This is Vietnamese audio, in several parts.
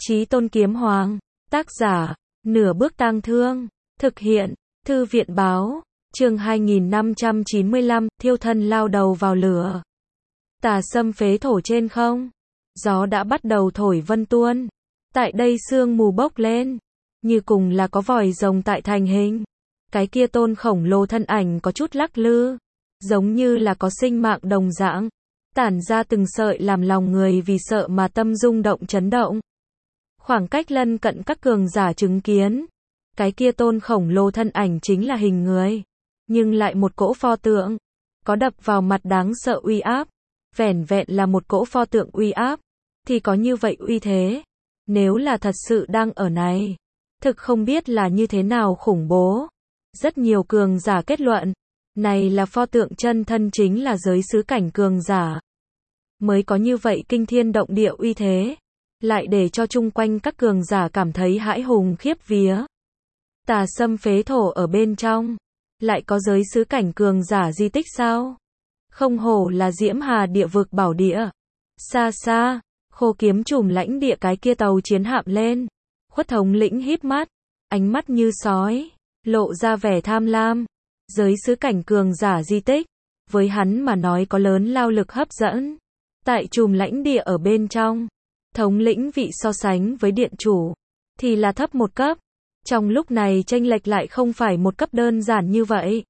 Chí Tôn Kiếm Hoàng, tác giả, Nửa Bước Tang Thương, thực hiện, Thư viện báo, chương 2595, thiêu thân lao đầu vào lửa. Tà xâm phế thổ trên không, gió đã bắt đầu thổi vân tuôn, tại đây sương mù bốc lên, như cùng là có vòi rồng tại thành hình. Cái kia tôn khổng lồ thân ảnh có chút lắc lư, giống như là có sinh mạng đồng dạng, tản ra từng sợi làm lòng người vì sợ mà tâm rung động chấn động. Khoảng cách lân cận các cường giả chứng kiến, cái kia tôn khổng lồ thân ảnh chính là hình người, nhưng lại một cỗ pho tượng, có đập vào mặt đáng sợ uy áp. Vẻn vẹn là một cỗ pho tượng uy áp, thì có như vậy uy thế. Nếu là thật sự đang ở này, thực không biết là như thế nào khủng bố. Rất nhiều cường giả kết luận, này là pho tượng chân thân chính là giới xứ cảnh cường giả. Mới có như vậy kinh thiên động địa uy thế, lại để cho chung quanh các cường giả cảm thấy hãi hùng khiếp vía. Tà xâm phế thổ ở bên trong, lại có giới xứ cảnh cường giả di tích sao? Không hổ là Diễm Hà địa vực bảo địa. Xa xa, Khô Kiếm trùm lãnh địa cái kia tàu chiến hạm lên. Khuất thống lĩnh híp mắt, ánh mắt như sói, lộ ra vẻ tham lam. Giới xứ cảnh cường giả di tích, với hắn mà nói có lớn lao lực hấp dẫn. Tại trùm lãnh địa ở bên trong, thống lĩnh vị so sánh với điện chủ, thì là thấp một cấp. Trong lúc này chênh lệch lại không phải một cấp đơn giản như vậy,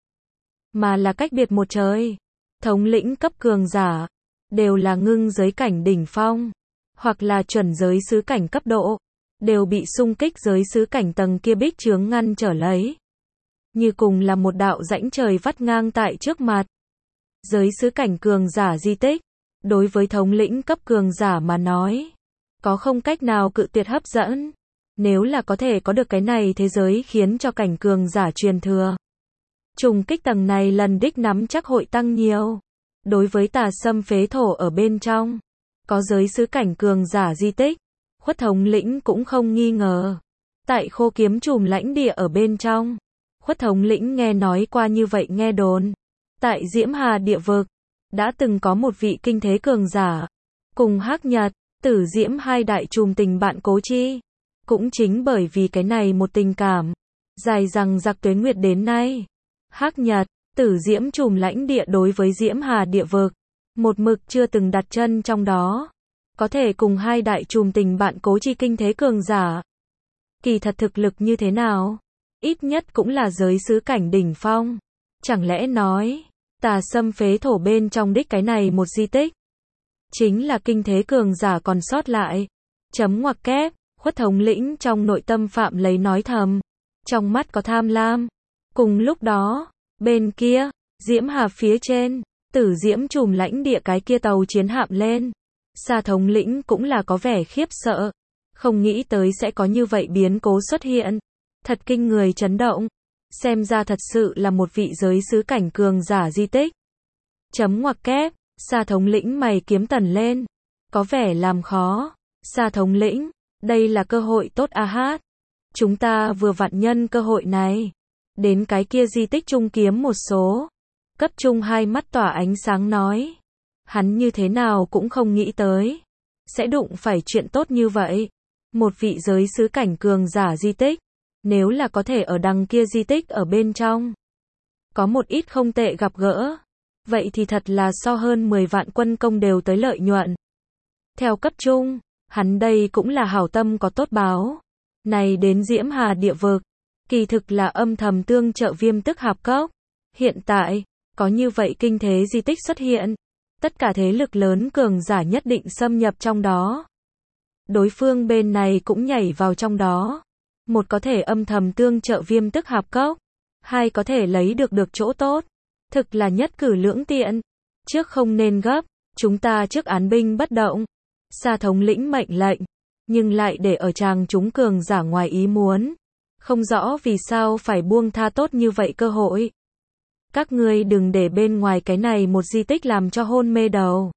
mà là cách biệt một trời. Thống lĩnh cấp cường giả, đều là ngưng giới cảnh đỉnh phong, hoặc là chuẩn giới xứ cảnh cấp độ, đều bị xung kích giới xứ cảnh tầng kia bích chướng ngăn trở lấy. Như cùng là một đạo rãnh trời vắt ngang tại trước mặt. Giới xứ cảnh cường giả di tích, đối với thống lĩnh cấp cường giả mà nói, có không cách nào cự tuyệt hấp dẫn. Nếu là có thể có được cái này thế giới khiến cho cảnh cường giả truyền thừa, trùng kích tầng này lần đích nắm chắc hội tăng nhiều. Đối với tà xâm phế thổ ở bên trong, có giới xứ cảnh cường giả di tích, Khuất thống lĩnh cũng không nghi ngờ. Tại Khô Kiếm trùm lãnh địa ở bên trong, Khuất thống lĩnh nghe nói qua như vậy nghe đồn. Tại Diễm Hà địa vực, đã từng có một vị kinh thế cường giả, cùng Hắc Nhật, Tử Diễm hai đại trùm tình bạn cố chi. Cũng chính bởi vì cái này một tình cảm, dài rằng giặc tuế nguyệt đến nay, Hắc Nhật, Tử Diễm trùm lãnh địa đối với Diễm Hà địa vực, một mực chưa từng đặt chân trong đó. Có thể cùng hai đại trùm tình bạn cố chi kinh thế cường giả. Kỳ thật thực lực như thế nào? Ít nhất cũng là giới xứ cảnh đỉnh phong. Chẳng lẽ nói, tà xâm phế thổ bên trong đích cái này một di tích, chính là kinh thế cường giả còn sót lại. Chấm ngoặc kép, Khuất thống lĩnh trong nội tâm phạm lấy nói thầm. Trong mắt có tham lam. Cùng lúc đó, bên kia, Diễm Hà phía trên, Tử Diễm trùm lãnh địa cái kia tàu chiến hạm lên. Sa thống lĩnh cũng là có vẻ khiếp sợ. Không nghĩ tới sẽ có như vậy biến cố xuất hiện. Thật kinh người chấn động. Xem ra thật sự là một vị giới xứ cảnh cường giả di tích. Chấm ngoặc kép, Sa thống lĩnh mày kiếm tần lên. Có vẻ làm khó. Sa thống lĩnh, đây là cơ hội tốt a hát. Chúng ta vừa vặn nhân cơ hội này, đến cái kia di tích trung kiếm một số. Cấp trung hai mắt tỏa ánh sáng nói. Hắn như thế nào cũng không nghĩ tới, sẽ đụng phải chuyện tốt như vậy. Một vị giới xứ cảnh cường giả di tích, nếu là có thể ở đằng kia di tích ở bên trong, có một ít không tệ gặp gỡ, vậy thì thật là so hơn 10 vạn quân công đều tới lợi nhuận. Theo cấp trung, hắn đây cũng là hảo tâm có tốt báo. Này đến Diễm Hà địa vực, kỳ thực là âm thầm tương trợ Viêm Tức Hạp Cốc. Hiện tại, có như vậy kinh thế di tích xuất hiện, tất cả thế lực lớn cường giả nhất định xâm nhập trong đó. Đối phương bên này cũng nhảy vào trong đó. Một có thể âm thầm tương trợ Viêm Tức Hạp Cốc, hai có thể lấy được chỗ tốt. Thực là nhất cử lưỡng tiện. Trước không nên gấp, chúng ta trước án binh bất động. Sa thống lĩnh mệnh lệnh, nhưng lại để ở chàng chúng cường giả ngoài ý muốn. Không rõ vì sao phải buông tha tốt như vậy cơ hội. Các ngươi đừng để bên ngoài cái này một di tích làm cho hôn mê đầu.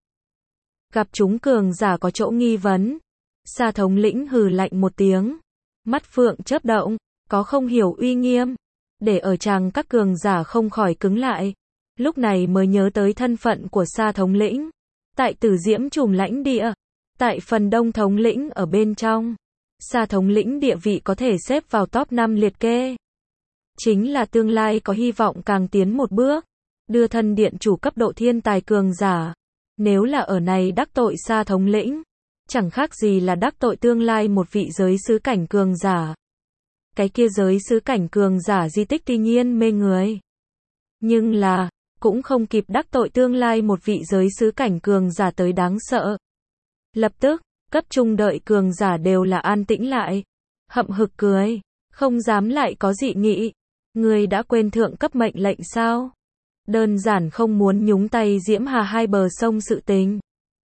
Gặp chúng cường giả có chỗ nghi vấn. Sa thống lĩnh hừ lạnh một tiếng. Mắt phượng chớp động, có không hiểu uy nghiêm. Để ở chàng các cường giả không khỏi cứng lại. Lúc này mới nhớ tới thân phận của Sa thống lĩnh. Tại Tử Diễm trùm lãnh địa, tại phần đông thống lĩnh ở bên trong, Sa thống lĩnh địa vị có thể xếp vào top 5 liệt kê. Chính là tương lai có hy vọng càng tiến một bước. Đưa thân điện chủ cấp độ thiên tài cường giả. Nếu là ở này đắc tội Sa thống lĩnh, chẳng khác gì là đắc tội tương lai một vị giới sứ cảnh cường giả. Cái kia giới sứ cảnh cường giả di tích tuy nhiên mê người. Nhưng là, cũng không kịp đắc tội tương lai một vị giới sứ cảnh cường giả tới đáng sợ. Lập tức, cấp trung đợi cường giả đều là an tĩnh lại. Hậm hực cười, không dám lại có dị nghị. Người đã quên thượng cấp mệnh lệnh sao? Đơn giản không muốn nhúng tay Diễm Hà hai bờ sông sự tình.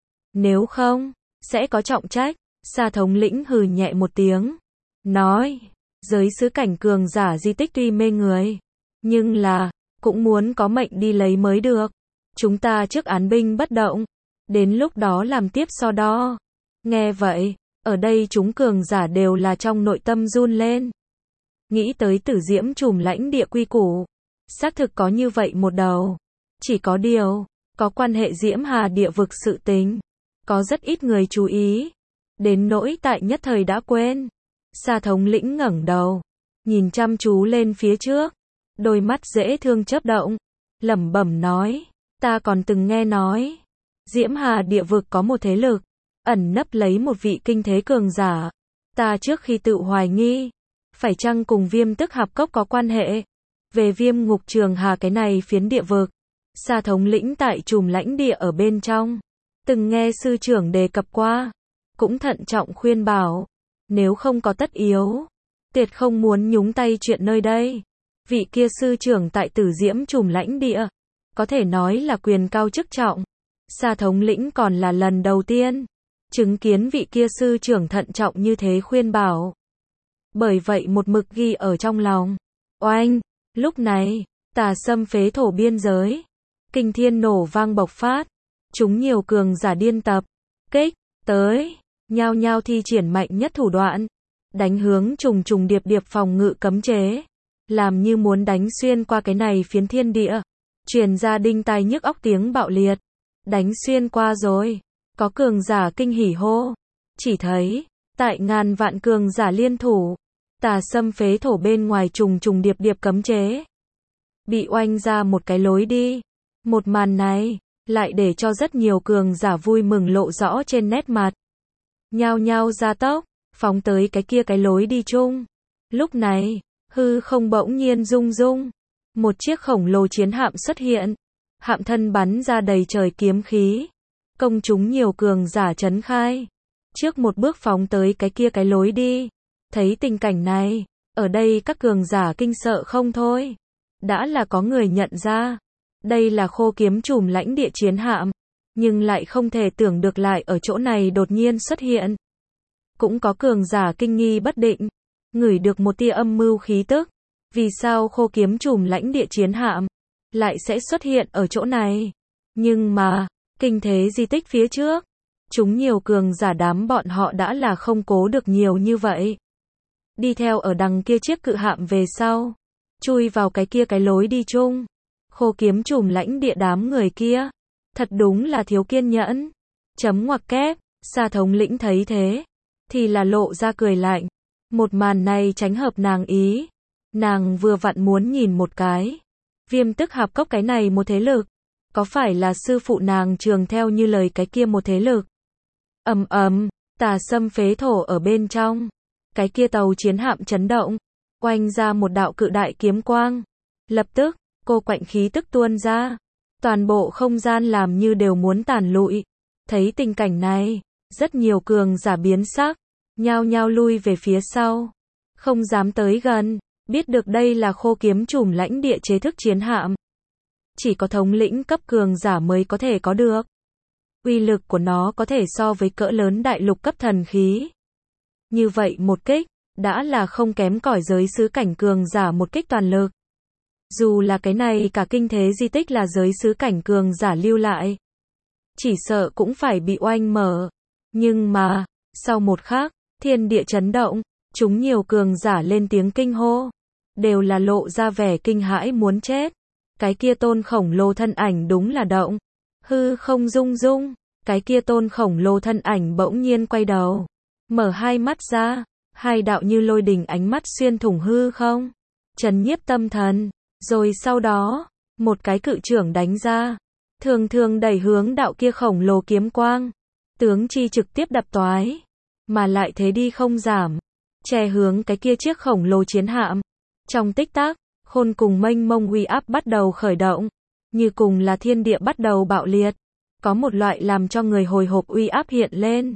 Nếu không, sẽ có trọng trách. Sa thống lĩnh hừ nhẹ một tiếng. Nói, giới sứ cảnh cường giả di tích tuy mê người. Nhưng là, cũng muốn có mệnh đi lấy mới được. Chúng ta trước án binh bất động. Đến lúc đó làm tiếp so đo. Nghe vậy, ở đây chúng cường giả đều là trong nội tâm run lên. Nghĩ tới Tử Diễm trùm lãnh địa quy củ. Xác thực có như vậy một đầu. Chỉ có điều, có quan hệ Diễm Hà địa vực sự tình. Có rất ít người chú ý. Đến nỗi tại nhất thời đã quên. Sa thống lĩnh ngẩng đầu. Nhìn chăm chú lên phía trước. Đôi mắt dễ thương chớp động. Lẩm bẩm nói. Ta còn từng nghe nói. Diễm Hà địa vực có một thế lực. Ẩn nấp lấy một vị kinh thế cường giả. Ta trước khi tự hoài nghi. Phải chăng cùng Viêm Tức Hạp Cốc có quan hệ? Về Viêm Ngục Trường Hà cái này phiến địa vực. Sa thống lĩnh tại trùm lãnh địa ở bên trong. Từng nghe sư trưởng đề cập qua. Cũng thận trọng khuyên bảo. Nếu không có tất yếu. Tuyệt không muốn nhúng tay chuyện nơi đây. Vị kia sư trưởng tại Tử Diễm trùm lãnh địa. Có thể nói là quyền cao chức trọng. Sa thống lĩnh còn là lần đầu tiên. Chứng kiến vị kia sư trưởng thận trọng như thế khuyên bảo. Bởi vậy một mực ghi ở trong lòng. Oanh! Lúc này, Tà Sâm phế thổ biên giới. Kinh thiên nổ vang bộc phát. Chúng nhiều cường giả điên tập. Kích, tới. Nhao nhao thi triển mạnh nhất thủ đoạn. Đánh hướng trùng trùng điệp điệp phòng ngự cấm chế. Làm như muốn đánh xuyên qua cái này phiến thiên địa. Truyền ra đinh tai nhức óc tiếng bạo liệt. Đánh xuyên qua rồi. Có cường giả kinh hỉ hô. Chỉ thấy, tại ngàn vạn cường giả liên thủ. Tà Sâm phế thổ bên ngoài trùng trùng điệp điệp cấm chế. Bị oanh ra một cái lối đi. Một màn này, lại để cho rất nhiều cường giả vui mừng lộ rõ trên nét mặt. Nhao nhao ra tốc, phóng tới cái kia cái lối đi chung. Lúc này, hư không bỗng nhiên rung rung. Một chiếc khổng lồ chiến hạm xuất hiện. Hạm thân bắn ra đầy trời kiếm khí. Công chúng nhiều cường giả chấn khai. Trước một bước phóng tới cái kia cái lối đi. Thấy tình cảnh này, ở đây các cường giả kinh sợ không thôi. Đã là có người nhận ra. Đây là Khô Kiếm trùm lãnh địa chiến hạm. Nhưng lại không thể tưởng được lại ở chỗ này đột nhiên xuất hiện. Cũng có cường giả kinh nghi bất định. Ngửi được một tia âm mưu khí tức. Vì sao Khô Kiếm trùm lãnh địa chiến hạm lại sẽ xuất hiện ở chỗ này? Nhưng mà, kinh thế di tích phía trước. Chúng nhiều cường giả đám bọn họ đã là không cố được nhiều như vậy. Đi theo ở đằng kia chiếc cự hạm về sau. Chui vào cái kia cái lối đi chung. Khô Kiếm trùm lãnh địa đám người kia. Thật đúng là thiếu kiên nhẫn. Chấm ngoặc kép, Sa thống lĩnh thấy thế. Thì là lộ ra cười lạnh. Một màn này tránh hợp nàng ý. Nàng vừa vặn muốn nhìn một cái. Viêm Tức Hạp Cốc cái này một thế lực. Có phải là sư phụ nàng trường theo như lời cái kia một thế lực? Ầm ầm, Tà Sâm phế thổ ở bên trong. Cái kia tàu chiến hạm chấn động. Oanh ra một đạo cự đại kiếm quang. Lập tức, cô quạnh khí tức tuôn ra. Toàn bộ không gian làm như đều muốn tàn lụi. Thấy tình cảnh này, rất nhiều cường giả biến sắc. Nhao nhao lui về phía sau. Không dám tới gần. Biết được đây là Khô Kiếm trùm lãnh địa chế thức chiến hạm. Chỉ có thống lĩnh cấp cường giả mới có thể có được. Uy lực của nó có thể so với cỡ lớn đại lục cấp thần khí. Như vậy một kích, đã là không kém cỏi giới sứ cảnh cường giả một kích toàn lực. Dù là cái này cả kinh thế di tích là giới sứ cảnh cường giả lưu lại. Chỉ sợ cũng phải bị oanh mở. Nhưng mà, sau một khắc, thiên địa chấn động, chúng nhiều cường giả lên tiếng kinh hô. Đều là lộ ra vẻ kinh hãi muốn chết. Cái kia tôn khổng lồ thân ảnh đúng là động. Hư không rung rung. Cái kia tôn khổng lồ thân ảnh bỗng nhiên quay đầu. Mở hai mắt ra. Hai đạo như lôi đình ánh mắt xuyên thủng hư không, trấn nhiếp tâm thần, rồi sau đó, một cái cự chưởng đánh ra, thường thường đẩy hướng đạo kia khổng lồ kiếm quang, tướng chi trực tiếp đập toái, mà lại thế đi không giảm, che hướng cái kia chiếc khổng lồ chiến hạm. Trong tích tắc, khôn cùng mênh mông uy áp bắt đầu khởi động, như cùng là thiên địa bắt đầu bạo liệt, có một loại làm cho người hồi hộp uy áp hiện lên.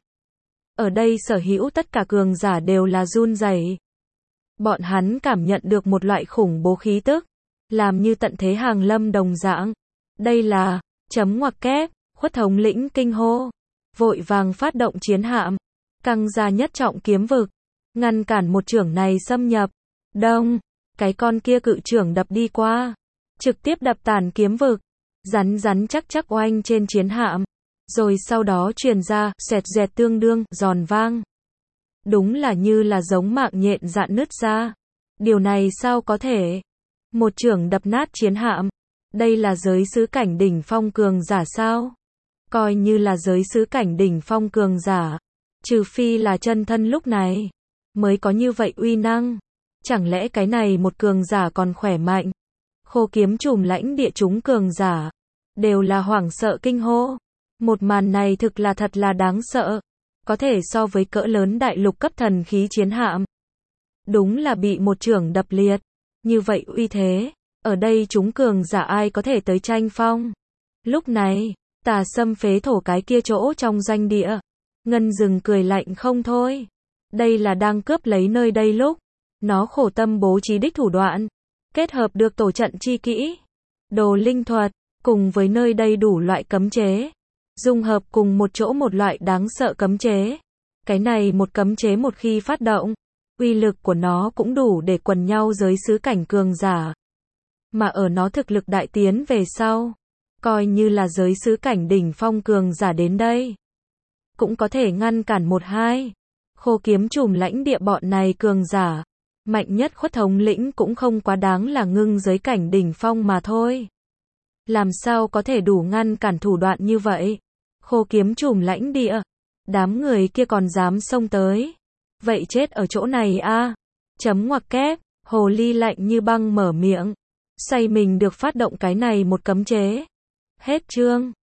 Ở đây sở hữu tất cả cường giả đều là run rẩy. Bọn hắn cảm nhận được một loại khủng bố khí tức, làm như tận thế hàng lâm đồng dạng. Đây là, chấm ngoặc kép, Khuất thống lĩnh kinh hô, vội vàng phát động chiến hạm, căng ra nhất trọng kiếm vực, ngăn cản một chưởng này xâm nhập. Đông, cái con kia cự chưởng đập đi qua, trực tiếp đập tàn kiếm vực, rắn rắn chắc chắc oanh trên chiến hạm, rồi sau đó truyền ra, xoẹt dẹt tương đương, giòn vang. Đúng là như là giống mạng nhện dạn nứt ra. Điều này sao có thể? Một chưởng đập nát chiến hạm. Đây là giới sứ cảnh đỉnh phong cường giả sao? Coi như là giới sứ cảnh đỉnh phong cường giả. Trừ phi là chân thân lúc này, mới có như vậy uy năng. Chẳng lẽ cái này một cường giả còn khỏe mạnh? Khô kiếm trùm lãnh địa chúng cường giả, đều là hoảng sợ kinh hô. Một màn này thực là thật là đáng sợ. Có thể so với cỡ lớn đại lục cấp thần khí chiến hạm. Đúng là bị một chưởng đập liệt. Như vậy uy thế, ở đây chúng cường giả ai có thể tới tranh phong. Lúc này, Tà Sâm phế thổ cái kia chỗ trong doanh địa. Ngân Dừng cười lạnh không thôi. Đây là đang cướp lấy nơi đây lúc. Nó khổ tâm bố trí đích thủ đoạn. Kết hợp được tổ trận chi kỹ, đồ linh thuật, cùng với nơi đây đủ loại cấm chế. Dung hợp cùng một chỗ một loại đáng sợ cấm chế. Cái này một cấm chế một khi phát động, uy lực của nó cũng đủ để quần nhau giới sứ cảnh cường giả. Mà ở nó thực lực đại tiến về sau, coi như là giới sứ cảnh đỉnh phong cường giả đến đây, cũng có thể ngăn cản một hai. Khô kiếm trùm lãnh địa bọn này cường giả, mạnh nhất Khuất thống lĩnh cũng không quá đáng là ngưng giới cảnh đỉnh phong mà thôi. Làm sao có thể đủ ngăn cản thủ đoạn như vậy? Khô kiếm trùm lãnh địa, đám người kia còn dám xông tới. Vậy chết ở chỗ này a. Chấm ngoặc kép, hồ ly lạnh như băng mở miệng. Say mình được phát động cái này một cấm chế. Hết chương.